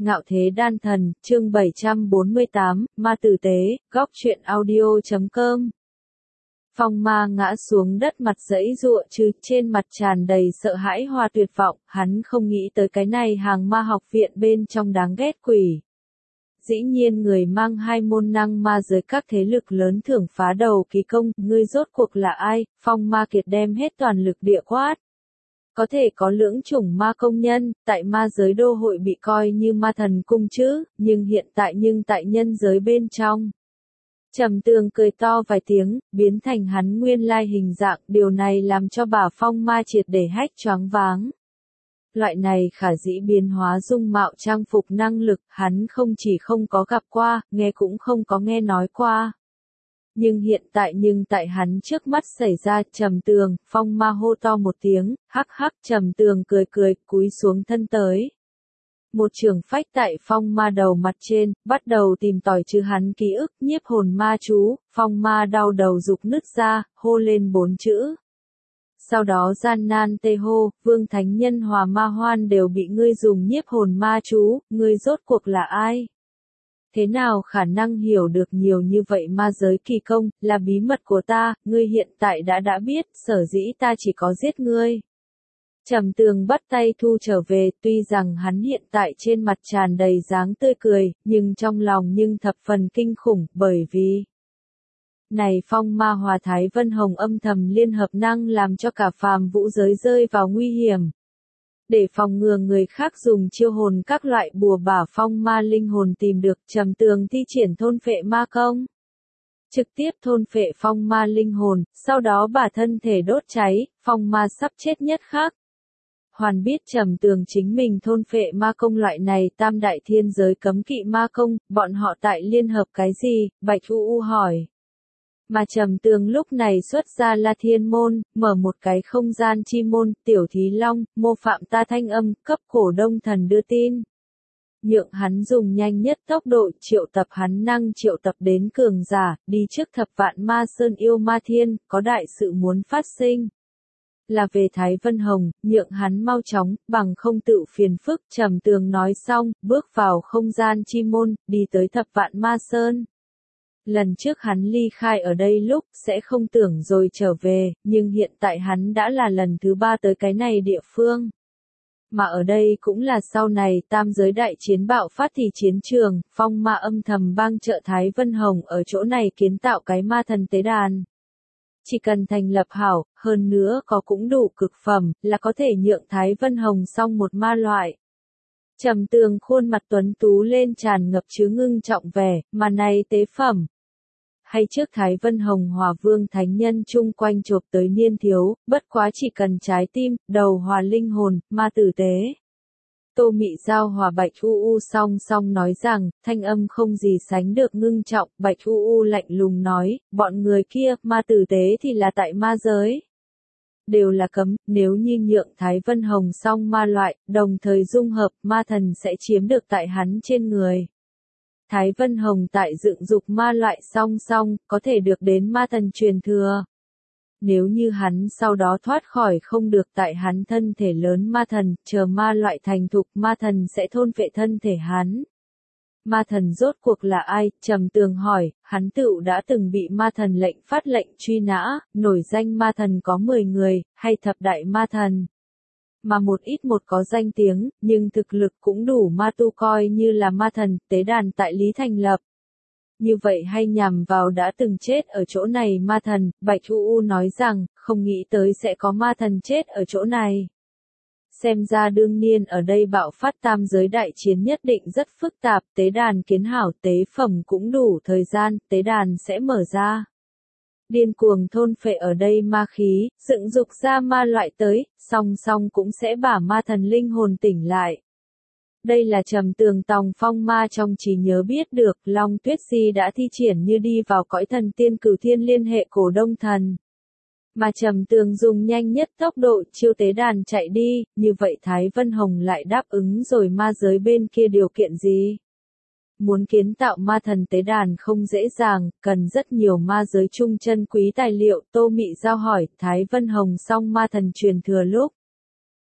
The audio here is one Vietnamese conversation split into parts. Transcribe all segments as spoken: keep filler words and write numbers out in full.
Ngạo Thế Đan Thần, chương bảy trăm bốn mươi tám, Ma Tử Tế, góc truyện audio chấm com. Phong Ma ngã xuống đất, mặt giãy giụa chứ, trên mặt tràn đầy sợ hãi hòa tuyệt vọng, hắn không nghĩ tới cái này hàng ma học viện bên trong đáng ghét quỷ. Dĩ nhiên người mang hai môn năng ma giới các thế lực lớn thưởng phá đầu kỳ công, ngươi rốt cuộc là ai? Phong Ma Kiệt đem hết toàn lực địa quát. Có thể có lưỡng chủng ma công nhân, tại ma giới đô hội bị coi như ma thần cung chứ, nhưng hiện tại nhưng tại nhân giới bên trong. Trầm Tường cười to vài tiếng, biến thành hắn nguyên lai hình dạng, điều này làm cho bà Phong Ma triệt để hách choáng váng. Loại này khả dĩ biến hóa dung mạo trang phục năng lực, hắn không chỉ không có gặp qua, nghe cũng không có nghe nói qua. Nhưng hiện tại nhưng tại hắn trước mắt xảy ra. Trầm Tường, Phong Ma hô to một tiếng, hắc hắc. Trầm Tường cười cười, cúi xuống thân tới. Một trường phách tại Phong Ma đầu mặt trên, bắt đầu tìm tòi chứ hắn ký ức, nhiếp hồn ma chú. Phong Ma đau đầu rục nứt ra, hô lên bốn chữ. Sau đó gian nan tê hô, Vương Thánh Nhân Hòa Ma Hoan đều bị ngươi dùng nhiếp hồn ma chú, ngươi rốt cuộc là ai? Thế nào khả năng hiểu được nhiều như vậy ma giới kỳ công, là bí mật của ta, ngươi hiện tại đã đã biết, sở dĩ ta chỉ có giết ngươi. Trầm Tường bắt tay thu trở về, tuy rằng hắn hiện tại trên mặt tràn đầy dáng tươi cười, nhưng trong lòng nhưng thập phần kinh khủng, bởi vì này Phong Ma Hòa Thái Vân Hồng âm thầm liên hợp năng làm cho cả phàm vũ giới rơi vào nguy hiểm. Để phòng ngừa người khác dùng chiêu hồn các loại bùa bả Phong Ma linh hồn tìm được, Trầm Tường thi triển thôn phệ ma công. Trực tiếp thôn phệ Phong Ma linh hồn, sau đó bả thân thể đốt cháy, Phong Ma sắp chết nhất khác. Hoàn biết Trầm Tường chính mình thôn phệ ma công loại này tam đại thiên giới cấm kỵ ma công, bọn họ tại liên hợp cái gì? Bạch U U hỏi. Mà Trầm Tường lúc này xuất ra La Thiên Môn, mở một cái không gian chi môn, Tiểu Thí Long, mô phạm ta thanh âm, cấp Cổ Đông Thần đưa tin. Nhượng hắn dùng nhanh nhất tốc độ triệu tập hắn năng triệu tập đến cường giả, đi trước thập vạn ma sơn yêu ma thiên, có đại sự muốn phát sinh. Là về Thái Vân Hồng, nhượng hắn mau chóng, bằng không tự phiền phức. Trầm Tường nói xong, bước vào không gian chi môn, đi tới thập vạn ma sơn. Lần trước hắn ly khai ở đây lúc, sẽ không tưởng rồi trở về, nhưng hiện tại hắn đã là lần thứ ba tới cái này địa phương. Mà ở đây cũng là sau này tam giới đại chiến bạo phát thì chiến trường, Phong Ma âm thầm bang trợ Thái Vân Hồng ở chỗ này kiến tạo cái ma thần tế đàn. Chỉ cần thành lập hảo, hơn nữa có cũng đủ cực phẩm, là có thể nhượng Thái Vân Hồng xong một ma loại. Trầm Tường khuôn mặt tuấn tú lên tràn ngập chứa ngưng trọng vẻ, mà này tế phẩm. Hay trước Thái Vân Hồng Hòa Vương Thánh Nhân chung quanh chộp tới niên thiếu, bất quá chỉ cần trái tim, đầu hòa linh hồn, ma tử tế. Tô Mị Giao hòa Bạch U U song song nói rằng, thanh âm không gì sánh được ngưng trọng, Bạch U U lạnh lùng nói, bọn người kia, ma tử tế thì là tại ma giới. Đều là cấm, nếu như nhượng Thái Vân Hồng song ma loại, đồng thời dung hợp, ma thần sẽ chiếm được tại hắn trên người. Thái Vân Hồng tại dựng dục ma loại song song, có thể được đến ma thần truyền thừa. Nếu như hắn sau đó thoát khỏi không được tại hắn thân thể lớn ma thần, chờ ma loại thành thục ma thần sẽ thôn phệ thân thể hắn. Ma thần rốt cuộc là ai? Trầm Tường hỏi, hắn tựu đã từng bị ma thần lệnh phát lệnh truy nã, nổi danh ma thần có mười người, hay thập đại ma thần. Mà một ít một có danh tiếng, nhưng thực lực cũng đủ ma tu coi như là ma thần, tế đàn tại Lý thành lập. Như vậy hay nhằm vào đã từng chết ở chỗ này ma thần, Bạch U U nói rằng, không nghĩ tới sẽ có ma thần chết ở chỗ này. Xem ra đương nhiên ở đây bạo phát tam giới đại chiến nhất định rất phức tạp, tế đàn kiến hảo tế phẩm cũng đủ thời gian, tế đàn sẽ mở ra. Điên cuồng thôn phệ ở đây ma khí, dựng dục ra ma loại tới, song song cũng sẽ bả ma thần linh hồn tỉnh lại. Đây là Trầm Tường tòng Phong Ma trong trí nhớ biết được, Long Tuyết Di đã thi triển như đi vào cõi thần tiên cửu thiên liên hệ Cổ Đông Thần. Mà Trầm Tường dùng nhanh nhất tốc độ chiêu tế đàn chạy đi, như vậy Thái Vân Hồng lại đáp ứng rồi ma giới bên kia điều kiện gì? Muốn kiến tạo ma thần tế đàn không dễ dàng, cần rất nhiều ma giới chung chân quý tài liệu. Tô Mị Giao hỏi, Thái Vân Hồng xong ma thần truyền thừa lúc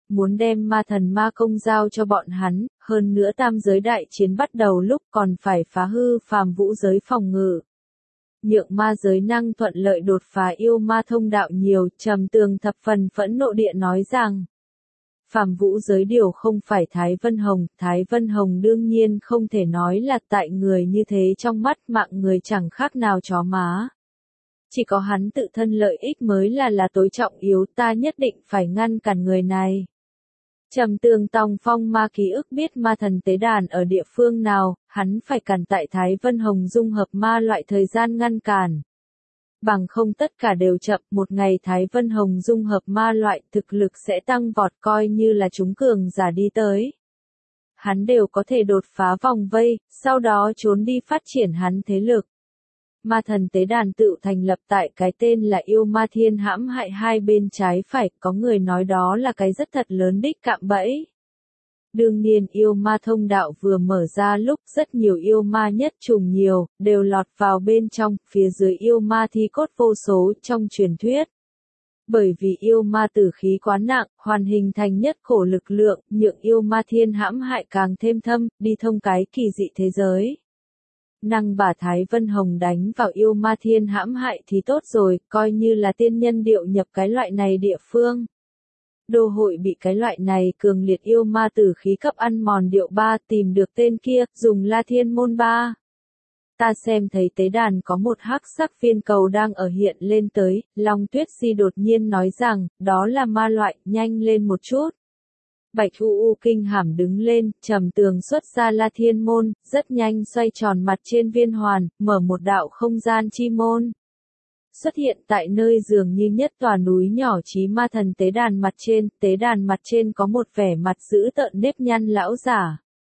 muốn đem ma thần ma công giao cho bọn hắn, hơn nữa tam giới đại chiến bắt đầu lúc còn phải phá hư phàm vũ giới phòng ngự. Nhượng ma giới năng thuận lợi đột phá yêu ma thông đạo nhiều, Trầm Tường thập phần phẫn nộ địa nói rằng. Phàm vũ giới điều không phải Thái Vân Hồng, Thái Vân Hồng đương nhiên không thể nói là tại người như thế trong mắt mạng người chẳng khác nào chó má. Chỉ có hắn tự thân lợi ích mới là là tối trọng yếu, ta nhất định phải ngăn cản người này. Trầm Tường Tòng phong ma ký ức biết ma thần tế đàn ở địa phương nào, hắn phải cản tại Thái Vân Hồng dung hợp ma loại thời gian ngăn cản. Bằng không tất cả đều chậm, một ngày Thái Vân Hồng dung hợp ma loại thực lực sẽ tăng vọt coi như là chúng cường giả đi tới. Hắn đều có thể đột phá vòng vây, sau đó trốn đi phát triển hắn thế lực. Ma thần tế đàn tự thành lập tại cái tên là yêu ma thiên hãm hại hai bên trái phải, có người nói đó là cái rất thật lớn đích cạm bẫy. Đương nhiên yêu ma thông đạo vừa mở ra lúc rất nhiều yêu ma nhất trùng nhiều, đều lọt vào bên trong, phía dưới yêu ma thi cốt vô số trong truyền thuyết. Bởi vì yêu ma tử khí quá nặng, hoàn hình thành nhất khổ lực lượng, nhượng yêu ma thiên hãm hại càng thêm thâm, đi thông cái kỳ dị thế giới. Năng bà Thái Vân Hồng đánh vào yêu ma thiên hãm hại thì tốt rồi, coi như là tiên nhân điệu nhập cái loại này địa phương. Đô hội bị cái loại này cường liệt yêu ma tử khí cấp ăn mòn điệu ba tìm được tên kia, dùng La Thiên Môn ba. Ta xem thấy tế đàn có một hắc sắc viên cầu đang ở hiện lên tới, Long Tuyết Si đột nhiên nói rằng, đó là ma loại, nhanh lên một chút. Bạch U U kinh hàm đứng lên, Trầm Tường xuất ra La Thiên Môn, rất nhanh xoay tròn mặt trên viên hoàn, mở một đạo không gian chi môn. Xuất hiện tại nơi dường như nhất tòa núi nhỏ chí ma thần tế đàn mặt trên, tế đàn mặt trên có một vẻ mặt dữ tợn nếp nhăn lão giả.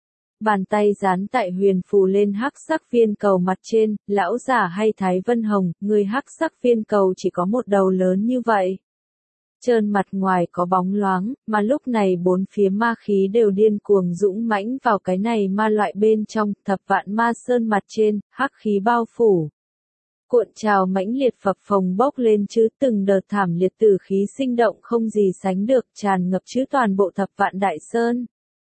Bàn tay dán tại huyền phù lên hắc sắc viên cầu mặt trên, lão giả hay Thái Vân Hồng, người hắc sắc viên cầu chỉ có một đầu lớn như vậy. Trơn mặt ngoài có bóng loáng, mà lúc này bốn phía ma khí đều điên cuồng dũng mãnh vào cái này ma loại bên trong, thập vạn ma sơn mặt trên, hắc khí bao phủ. Cuộn trào mãnh liệt phập phồng bốc lên chứ từng đợt thảm liệt tử khí sinh động không gì sánh được tràn ngập chứ toàn bộ thập vạn đại sơn.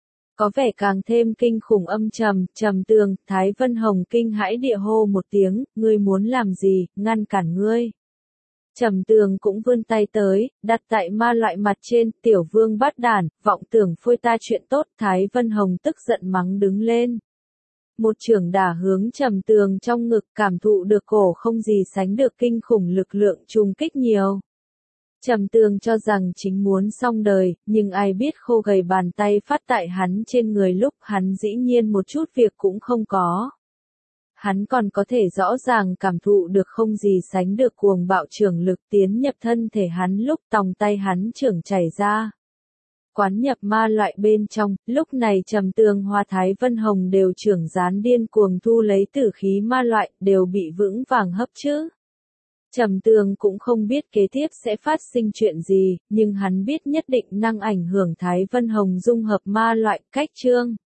Có vẻ càng thêm kinh khủng âm trầm, Trầm Tường, Thái Vân Hồng kinh hãi địa hô một tiếng, ngươi muốn làm gì, ngăn cản ngươi. Trầm Tường cũng vươn tay tới, đặt tại ma loại mặt trên, tiểu vương bát đản, vọng tưởng phôi ta chuyện tốt, Thái Vân Hồng tức giận mắng đứng lên. Một chưởng đả hướng Trầm Tường trong ngực, cảm thụ được cổ không gì sánh được kinh khủng lực lượng trùng kích nhiều. Trầm Tường cho rằng chính muốn xong đời, nhưng ai biết khô gầy bàn tay phát tại hắn trên người lúc hắn dĩ nhiên một chút việc cũng không có. Hắn còn có thể rõ ràng cảm thụ được không gì sánh được cuồng bạo trưởng lực tiến nhập thân thể hắn lúc tòng tay hắn trưởng chảy ra. Quán nhập ma loại bên trong, lúc này Trầm Tường Hoa Thái Vân Hồng đều trưởng gián điên cuồng thu lấy tử khí ma loại, đều bị vững vàng hấp chứ. Trầm Tường cũng không biết kế tiếp sẽ phát sinh chuyện gì, nhưng hắn biết nhất định năng ảnh hưởng Thái Vân Hồng dung hợp ma loại cách chương.